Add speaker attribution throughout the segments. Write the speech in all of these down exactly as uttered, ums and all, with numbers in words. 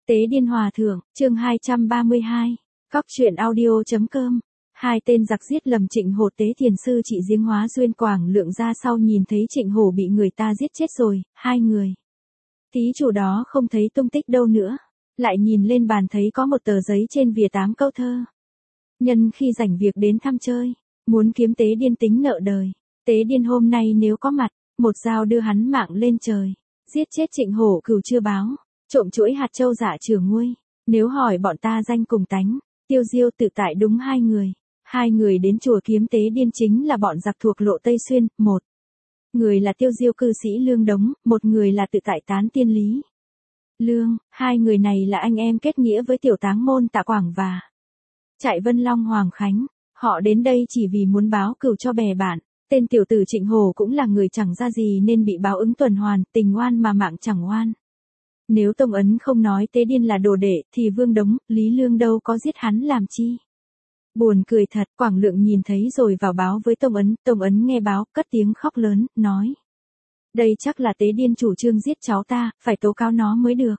Speaker 1: Tế Điên Hòa Thượng, chương hai trăm ba mươi hai. Cóc truyện audio chấm com. Hai tên giặc giết lầm Trịnh Hổ. Tế Thiền sư trị giếng hóa duyên Quảng Lượng ra sau nhìn thấy Trịnh Hổ bị người ta giết chết rồi, hai người. Thí chủ đó không thấy tung tích đâu nữa. Lại nhìn lên bàn thấy có một tờ giấy trên bìa tám câu thơ. Nhân khi rảnh việc đến thăm chơi, muốn kiếm Tế Điên tính nợ đời. Tế Điên hôm nay nếu có mặt, một dao đưa hắn mạng lên trời. Giết chết Trịnh Hổ cừu chưa báo. Trộm chuỗi hạt châu giả chừa nguôi. Nếu hỏi bọn ta danh cùng tánh, Tiêu Diêu tự tại đúng hai người. Hai người đến chùa kiếm Tế Điên chính là bọn giặc thuộc lộ Tây Xuyên. Một người là Tiêu Diêu cư sĩ Lương Đống, một người là tự tại tán tiên Lý Lương. Hai người này là anh em kết nghĩa với tiểu táng môn Tạ Quảng và Trại Vân Long Hoàng Khánh. Họ đến đây chỉ vì muốn báo cừu cho bè bạn. Tên tiểu tử Trịnh Hổ cũng là người chẳng ra gì nên bị báo ứng tuần hoàn, tình oan mà mạng chẳng oan. Nếu Tông Ấn không nói Tế Điên là đồ đệ, thì Vương Đống, Lý Lương đâu có giết hắn làm chi. Buồn cười thật, Quảng Lượng nhìn thấy rồi vào báo với Tông Ấn, Tông Ấn nghe báo, cất tiếng khóc lớn, nói. Đây chắc là Tế Điên chủ trương giết cháu ta, phải tố cáo nó mới được.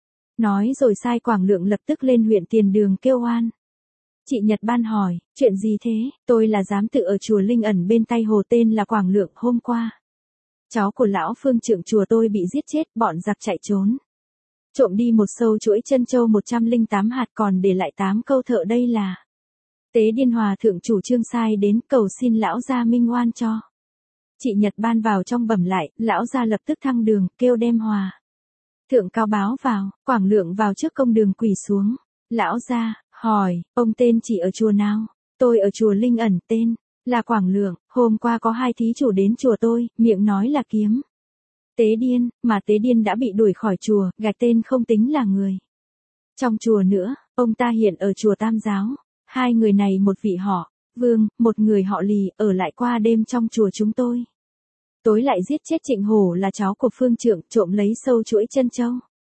Speaker 1: Nói rồi sai Quảng Lượng lập tức lên huyện Tiền Đường kêu oan. Chị Nhật Ban hỏi, chuyện gì thế? Tôi là giám tự ở chùa Linh Ẩn bên Tây Hồ, tên là Quảng Lượng. Hôm qua, cháu của lão phương trượng chùa tôi bị giết chết, bọn giặc chạy trốn. Trộm đi một sâu chuỗi chân châu một trăm lẻ tám hạt, còn để lại tám câu thợ. Đây là Tế Điên Hòa Thượng chủ trương sai đến, cầu xin lão gia minh oan cho. Chị Nhật Ban vào trong bẩm lại, lão gia lập tức thăng đường, kêu đem Hòa Thượng cao báo vào. Quảng Lượng vào trước công đường quỳ xuống. Lão gia hỏi, ông tên chỉ ở chùa nào? Tôi ở chùa Linh Ẩn, tên là Quảng Lượng. Hôm qua có hai thí chủ đến chùa tôi, miệng nói là kiếm Tế Điên, mà Tế Điên đã bị đuổi khỏi chùa, gạch tên không tính là người trong chùa nữa. Ông ta hiện ở chùa Tam Giáo. Hai người này một vị họ Vương, một người họ Lì, ở lại qua đêm trong chùa chúng tôi. Tối lại giết chết Trịnh Hổ là cháu của phương trượng, trộm lấy sâu chuỗi chân châu.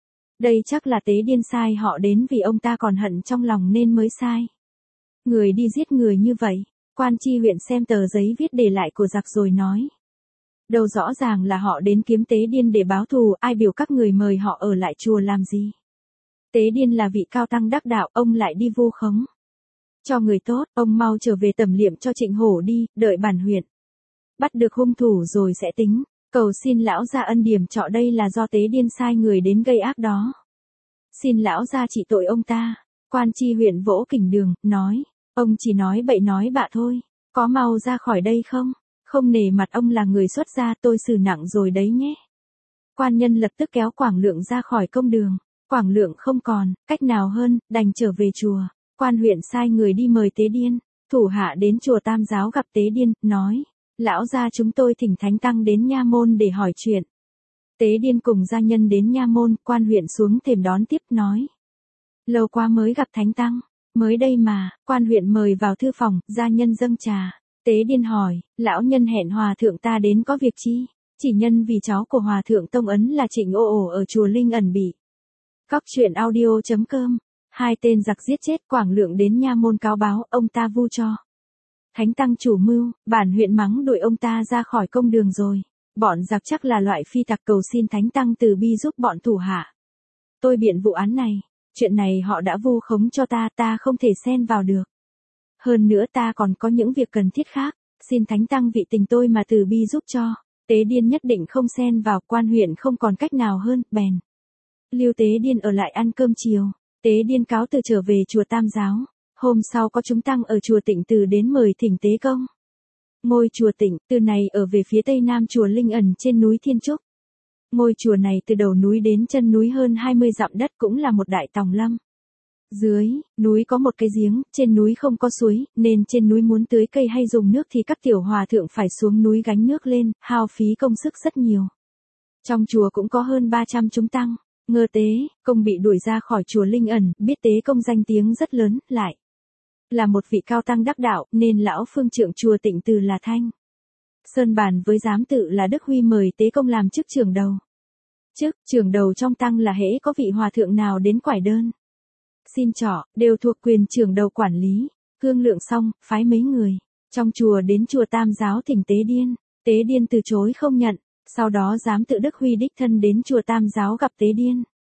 Speaker 1: Đây chắc là Tế Điên sai họ đến vì ông ta còn hận trong lòng nên mới sai người đi giết người như vậy. Quan tri huyện xem tờ giấy viết để lại của giặc rồi nói. Đâu rõ ràng là họ đến kiếm Tế Điên để báo thù, ai biểu các người mời họ ở lại chùa làm gì? Tế Điên là vị cao tăng đắc đạo, ông lại đi vu khống cho người tốt, ông mau trở về tẩm liệm cho Trịnh Hổ đi, đợi bản huyện bắt được hung thủ rồi sẽ tính. Cầu xin lão gia ân điềm trọ, đây là do Tế Điên sai người đến gây ác đó. Xin lão gia trị tội ông ta. Quan tri huyện vỗ kỉnh đường, nói, ông chỉ nói bậy nói bạ thôi, có mau ra khỏi đây không? Không nể mặt ông là người xuất gia, tôi xử nặng rồi đấy nhé. Quan nhân lập tức kéo Quảng Lượng ra khỏi công đường. Quảng Lượng không còn cách nào hơn, đành trở về chùa. Quan huyện sai người đi mời Tế Điên. Thủ hạ đến chùa Tam Giáo gặp Tế Điên, nói, lão gia chúng tôi thỉnh thánh tăng đến nha môn để hỏi chuyện. Tế Điên cùng gia nhân đến nha môn, quan huyện xuống thềm đón tiếp, nói. Lâu quá mới gặp thánh tăng, mới đây mà. Quan huyện mời vào thư phòng, gia nhân dâng trà. Tế Điên hỏi, lão nhân hẹn Hòa Thượng ta đến có việc chi? Chỉ nhân vì cháu của Hòa Thượng Tông Ấn là Trịnh Ồ Ồ ở chùa Linh Ẩn bị cóc truyện audio chấm com. Hai tên giặc giết chết. Quảng Lượng đến nha môn cáo báo, ông ta vu cho thánh tăng chủ mưu, bản huyện mắng đuổi ông ta ra khỏi công đường rồi. Bọn giặc chắc là loại phi tặc, cầu xin thánh tăng từ bi giúp bọn thủ hạ tôi biện vụ án này. Chuyện này họ đã vu khống cho ta, ta không thể xen vào được. Hơn nữa ta còn có những việc cần thiết khác, xin thánh tăng vị tình tôi mà từ bi giúp cho. Tế Điên nhất định không xen vào. Quan huyện không còn cách nào hơn, bèn lưu Tế Điên ở lại ăn cơm chiều. Tế Điên cáo từ trở về chùa Tam Giáo. Hôm sau có chúng tăng ở chùa Tịnh Từ đến mời thỉnh tế công. Ngôi chùa Tịnh Từ này ở về phía tây nam chùa Linh Ẩn trên núi Thiên Trúc. Ngôi chùa này từ đầu núi đến chân núi hơn hai mươi dặm đất, cũng là một đại tòng lâm. Dưới núi có một cái giếng, trên núi không có suối, nên trên núi muốn tưới cây hay dùng nước thì các tiểu hòa thượng phải xuống núi gánh nước lên, hao phí công sức rất nhiều. Trong chùa cũng có hơn ba trăm chúng tăng. Ngơ Tế Công bị đuổi ra khỏi chùa Linh Ẩn, biết Tế Công danh tiếng rất lớn, lại là một vị cao tăng đắc đạo, nên lão phương trượng chùa Tịnh Từ là Thanh Sơn bàn với giám tự là Đức Huy mời Tế Công làm chức trưởng đầu. Chức trưởng đầu trong tăng là hễ có vị hòa thượng nào đến quải đơn xin trọ, đều thuộc quyền trưởng đầu quản lý. Cương lượng xong, phái mấy người trong chùa đến chùa Tam Giáo thỉnh Tế Điên. Tế Điên từ chối không nhận. Sau đó giám tự Đức Huy đích thân đến chùa Tam Giáo gặp Tế Điên.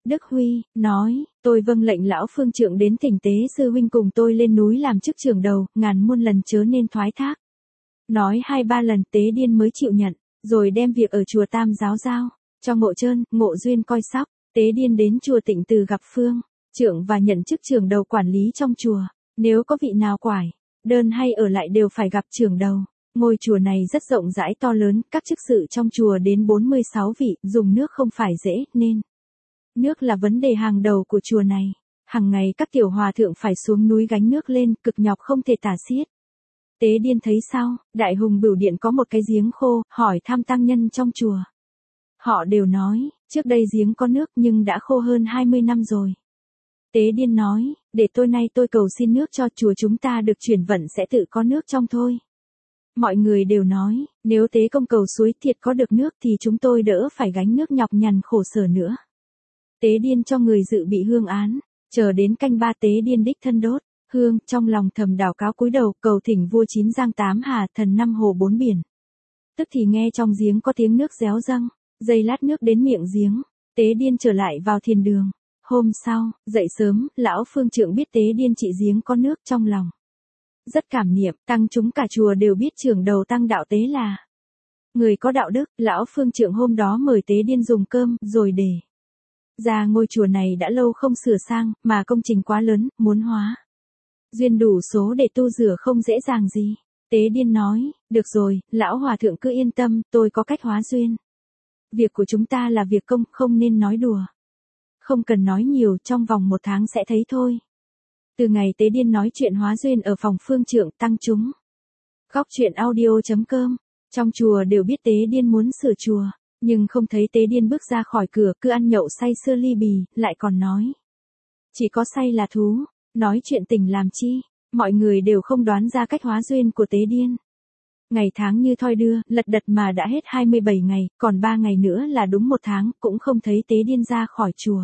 Speaker 1: Đức Huy, nói, tôi vâng lệnh lão phương trượng đến thỉnh tế sư huynh cùng tôi lên núi làm chức trưởng đầu, ngàn muôn lần chớ nên thoái thác. Nói hai ba lần Tế Điên mới chịu nhận, rồi đem việc ở chùa Tam Giáo giao, cho Ngộ Trơn, Ngộ Duyên coi sóc. Tế Điên đến chùa Tịnh Từ gặp phương trượng và nhận chức trưởng đầu quản lý trong chùa, nếu có vị nào quải đơn hay ở lại đều phải gặp trưởng đầu. Ngôi chùa này rất rộng rãi to lớn, các chức sự trong chùa đến bốn mươi sáu vị, dùng nước không phải dễ, nên nước là vấn đề hàng đầu của chùa này. Hàng ngày các tiểu hòa thượng phải xuống núi gánh nước lên, cực nhọc không thể tả xiết. Tế Điên thấy sao, Đại Hùng Bửu Điện có một cái giếng khô, hỏi thăm tăng nhân trong chùa. Họ đều nói, trước đây giếng có nước nhưng đã khô hơn hai mươi năm rồi. Tế Điên nói, để tôi nay tôi cầu xin nước cho chùa chúng ta được chuyển vận sẽ tự có nước trong thôi. Mọi người đều nói, nếu Tế Công cầu suối thiệt có được nước thì chúng tôi đỡ phải gánh nước nhọc nhằn khổ sở nữa. Tế Điên cho người dự bị hương án, chờ đến canh ba Tế Điên đích thân đốt hương, trong lòng thầm đảo cáo cúi đầu cầu thỉnh vua chín giang tám hà, thần năm hồ bốn biển. Tức thì nghe trong giếng có tiếng nước réo răng, giây lát nước đến miệng giếng, Tế Điên trở lại vào thiền đường. Hôm sau, dậy sớm, lão phương trượng biết Tế Điên trị giếng có nước trong lòng. Rất cảm niệm, tăng chúng cả chùa đều biết trưởng đầu tăng đạo Tế là người có đạo đức. Lão phương trượng hôm đó mời Tế Điên dùng cơm, rồi để ra ngôi chùa này đã lâu không sửa sang, mà công trình quá lớn, muốn hóa duyên đủ số để tu rửa không dễ dàng gì. Tế Điên nói, được rồi, lão hòa thượng cứ yên tâm, tôi có cách hóa duyên. Việc của chúng ta là việc công, không nên nói đùa. Không cần nói nhiều, trong vòng một tháng sẽ thấy thôi. Từ ngày Tế Điên nói chuyện hóa duyên ở phòng phương trượng, tăng chúng góc chuyện audio chấm com trong chùa đều biết Tế Điên muốn sửa chùa, nhưng không thấy Tế Điên bước ra khỏi cửa, cứ ăn nhậu say sưa ly bì, lại còn nói chỉ có say là thú, nói chuyện tình làm chi. Mọi người đều không đoán ra cách hóa duyên của Tế Điên. Ngày tháng như thoi đưa, lật đật mà đã hết hai mươi bảy ngày, còn ba ngày nữa là đúng một tháng, cũng không thấy Tế Điên ra khỏi chùa.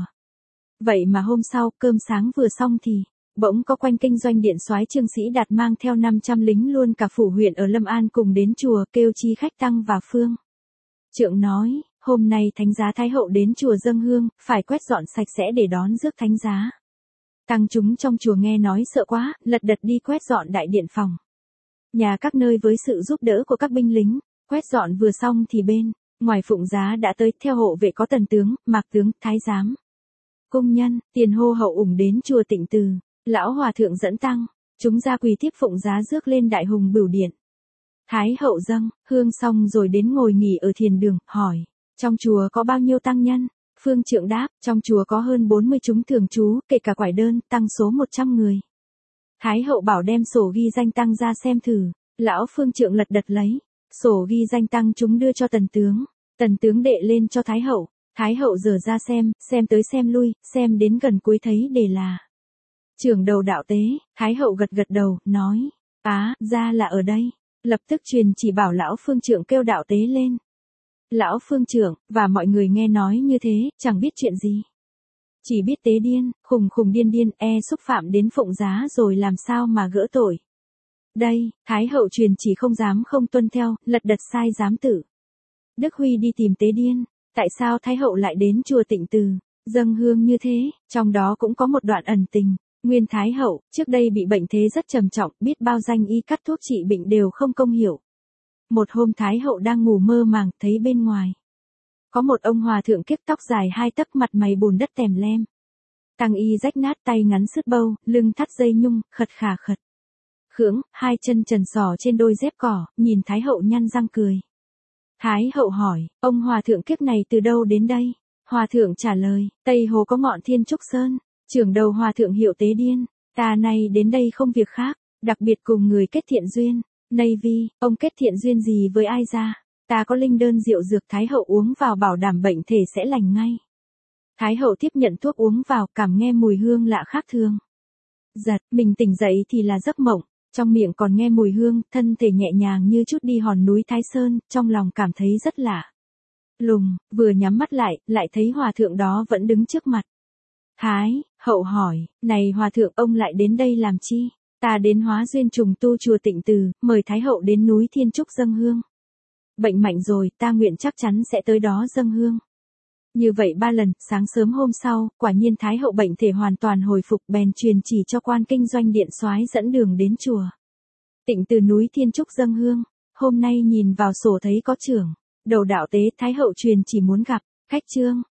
Speaker 1: Vậy mà hôm sau, cơm sáng vừa xong thì bỗng có quanh kinh doanh điện soái Trương Sĩ Đạt mang theo năm trăm lính luôn cả phủ huyện ở Lâm An cùng đến chùa, kêu chi khách tăng và phương trượng nói, hôm nay thánh giá Thái Hậu đến chùa dâng hương, phải quét dọn sạch sẽ để đón rước thánh giá. Tăng chúng trong chùa nghe nói sợ quá, lật đật đi quét dọn đại điện phòng nhà các nơi với sự giúp đỡ của các binh lính. Quét dọn vừa xong thì bên ngoài phụng giá đã tới, theo hộ vệ có tần tướng, mạc tướng, thái giám, cung nhân, tiền hô hậu ủng đến chùa Tịnh Từ. Lão hòa thượng dẫn tăng chúng ra quỳ tiếp phụng giá rước lên Đại Hùng Bửu Điện. Thái hậu dâng hương xong rồi đến ngồi nghỉ ở thiền đường, hỏi trong chùa có bao nhiêu tăng nhân. Phương trượng đáp, trong chùa có hơn bốn mươi chúng thường trú, kể cả quải đơn, tăng số một trăm người. Thái hậu bảo đem sổ ghi danh tăng ra xem thử. Lão phương trượng lật đật lấy sổ ghi danh tăng chúng đưa cho tần tướng. Tần tướng đệ lên cho Thái hậu. Thái hậu dở ra xem, xem tới xem lui, xem đến gần cuối thấy đề là trưởng đầu đạo Tế. Thái hậu gật gật đầu, nói, á, ra là ở đây. Lập tức truyền chỉ bảo lão phương trượng kêu đạo Tế lên. Lão phương trượng, và mọi người nghe nói như thế, chẳng biết chuyện gì. Chỉ biết Tế Điên, khùng khùng điên điên, e xúc phạm đến phụng giá rồi làm sao mà gỡ tội. Đây, Thái hậu truyền chỉ không dám không tuân theo, lật đật sai giám tử Đức Huy đi tìm Tế Điên. Tại sao Thái hậu lại đến chùa Tịnh Từ dâng hương như thế? Trong đó cũng có một đoạn ẩn tình. Nguyên Thái hậu, trước đây bị bệnh thế rất trầm trọng, biết bao danh y cắt thuốc trị bệnh đều không công hiệu. Một hôm Thái hậu đang ngủ mơ màng, thấy bên ngoài có một ông hòa thượng kiếp tóc dài hai tấc, mặt mày bùn đất tèm lem. Tăng y rách nát, tay ngắn sứt bâu, lưng thắt dây nhung, khật khà khật khưỡng, hai chân trần sò trên đôi dép cỏ, nhìn Thái hậu nhăn răng cười. Thái hậu hỏi, ông hòa thượng kiếp này từ đâu đến đây? Hòa thượng trả lời, Tây Hồ có ngọn Thiên Trúc Sơn, trưởng đầu hòa thượng hiệu Tế Điên, ta nay đến đây không việc khác, đặc biệt cùng người kết thiện duyên. Nay vi, ông kết thiện duyên gì với ai ra? Ta có linh đơn rượu dược, Thái hậu uống vào bảo đảm bệnh thể sẽ lành ngay. Thái hậu tiếp nhận thuốc uống vào, cảm nghe mùi hương lạ khác thường. Giật, mình tỉnh dậy thì là giấc mộng, trong miệng còn nghe mùi hương, thân thể nhẹ nhàng như chút đi hòn núi Thái Sơn, trong lòng cảm thấy rất lạ. Lùng, vừa nhắm mắt lại, lại thấy hòa thượng đó vẫn đứng trước mặt. Thái hậu hỏi, này hòa thượng, ông lại đến đây làm chi? Ta đến hóa duyên trùng tu chùa Tịnh Từ, mời Thái hậu đến núi Thiên Trúc dâng hương. Bệnh mạnh rồi, ta nguyện chắc chắn sẽ tới đó dâng hương. Như vậy ba lần, sáng sớm hôm sau, quả nhiên Thái hậu bệnh thể hoàn toàn hồi phục, bèn truyền chỉ cho quan kinh doanh điện soái dẫn đường đến chùa Tịnh từ núi Thiên Trúc dâng hương. Hôm nay nhìn vào sổ thấy có trưởng đầu đạo tế, Thái hậu truyền chỉ muốn gặp khách trương.